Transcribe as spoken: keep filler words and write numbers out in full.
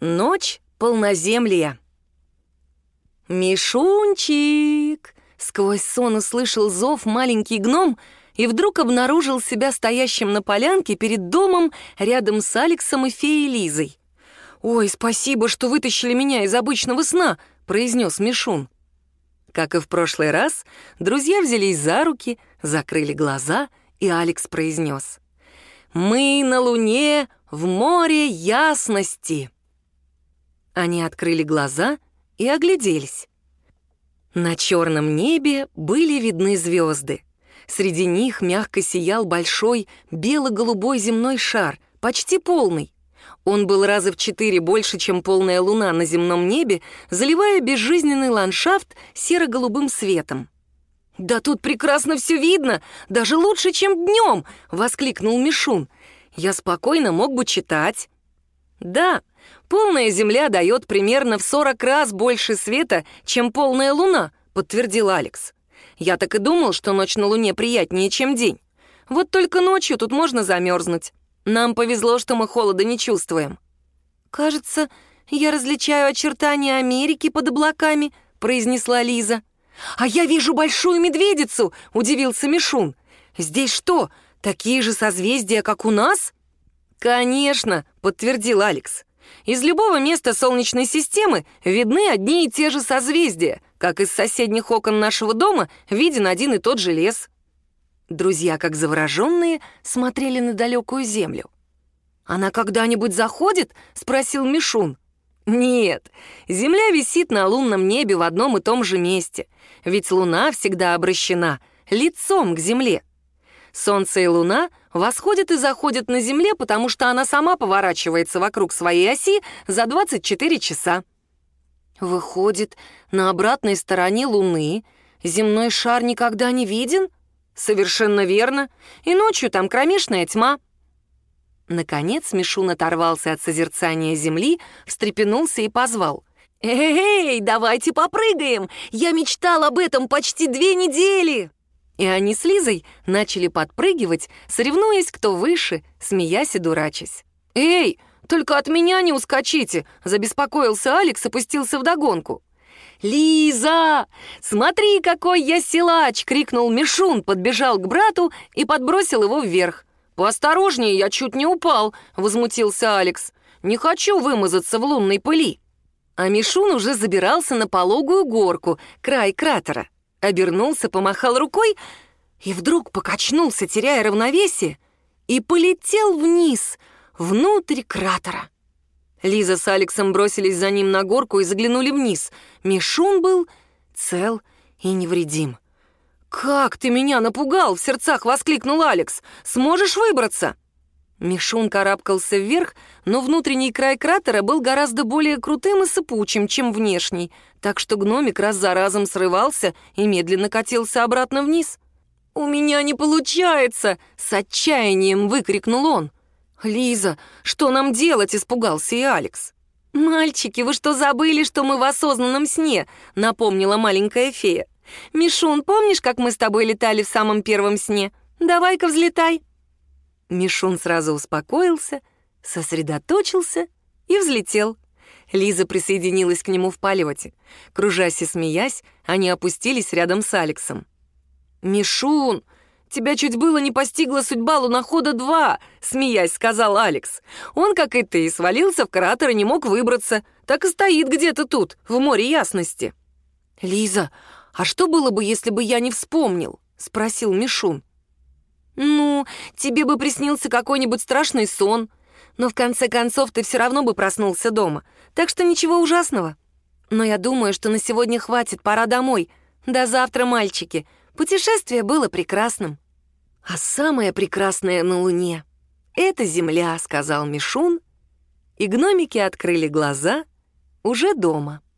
Ночь полноземлия. «Мишунчик!» — сквозь сон услышал зов маленький гном и вдруг обнаружил себя стоящим на полянке перед домом рядом с Алексом и феей Лизой. «Ой, спасибо, что вытащили меня из обычного сна!» — произнес Мишун. Как и в прошлый раз, друзья взялись за руки, закрыли глаза, и Алекс произнес: «Мы на Луне в море ясности». Они открыли глаза и огляделись. На черном небе были видны звезды. Среди них мягко сиял большой бело-голубой земной шар, почти полный. Он был раза в четыре больше, чем полная луна на земном небе, заливая безжизненный ландшафт серо-голубым светом. «Да тут прекрасно все видно, даже лучше, чем днем!» — воскликнул Мишун. «Я спокойно мог бы читать». «Да, полная Земля дает примерно в сорок раз больше света, чем полная Луна», — подтвердил Алекс. «Я так и думал, что ночь на Луне приятнее, чем день. Вот только ночью тут можно замерзнуть. Нам повезло, что мы холода не чувствуем». «Кажется, я различаю очертания Америки под облаками», — произнесла Лиза. «А я вижу большую медведицу», — удивился Мишун. «Здесь что, такие же созвездия, как у нас?» «Конечно», — подтвердил Алекс. «Из любого места Солнечной системы видны одни и те же созвездия, как из соседних окон нашего дома виден один и тот же лес». Друзья, как завороженные, смотрели на далекую Землю. «Она когда-нибудь заходит?» — спросил Мишун. «Нет, Земля висит на лунном небе в одном и том же месте, ведь Луна всегда обращена лицом к Земле. Солнце и Луна восходят и заходят на Земле, потому что она сама поворачивается вокруг своей оси за двадцать четыре часа. Выходит, на обратной стороне Луны земной шар никогда не виден? Совершенно верно. И ночью там кромешная тьма». Наконец Мишун оторвался от созерцания Земли, встрепенулся и позвал: «Эй, давайте попрыгаем! Я мечтал об этом почти две недели!» И они с Лизой начали подпрыгивать, соревнуясь, кто выше, смеясь и дурачась. «Эй, только от меня не ускочите!» — забеспокоился Алекс и пустился вдогонку. «Лиза, смотри, какой я силач!» — крикнул Мишун, подбежал к брату и подбросил его вверх. «Поосторожнее, я чуть не упал!» — возмутился Алекс. «Не хочу вымазаться в лунной пыли!» А Мишун уже забирался на пологую горку, край кратера. Обернулся, помахал рукой и вдруг покачнулся, теряя равновесие, и полетел вниз, внутрь кратера. Лиза с Алексом бросились за ним на горку и заглянули вниз. Мишун был цел и невредим. «Как ты меня напугал!» — в сердцах воскликнул Алекс. «Сможешь выбраться?» Мишун карабкался вверх, но внутренний край кратера был гораздо более крутым и сыпучим, чем внешний, так что гномик раз за разом срывался и медленно катился обратно вниз. «У меня не получается!» — с отчаянием выкрикнул он. «Лиза, что нам делать?» — испугался и Алекс. «Мальчики, вы что, забыли, что мы в осознанном сне?» — напомнила маленькая фея. «Мишун, помнишь, как мы с тобой летали в самом первом сне? Давай-ка взлетай». Мишун сразу успокоился, сосредоточился и взлетел. Лиза присоединилась к нему в полете. Кружась и смеясь, они опустились рядом с Алексом. «Мишун, тебя чуть было не постигла судьба лунохода-два», — смеясь сказал Алекс. «Он, как и ты, свалился в кратер и не мог выбраться. Так и стоит где-то тут, в море ясности». «Лиза, а что было бы, если бы я не вспомнил?» — спросил Мишун. «Ну, тебе бы приснился какой-нибудь страшный сон, но в конце концов ты все равно бы проснулся дома, так что ничего ужасного. Но я думаю, что на сегодня хватит, пора домой. До завтра, мальчики. Путешествие было прекрасным». «А самое прекрасное на Луне — это Земля», — сказал Мишун, и гномики открыли глаза уже дома.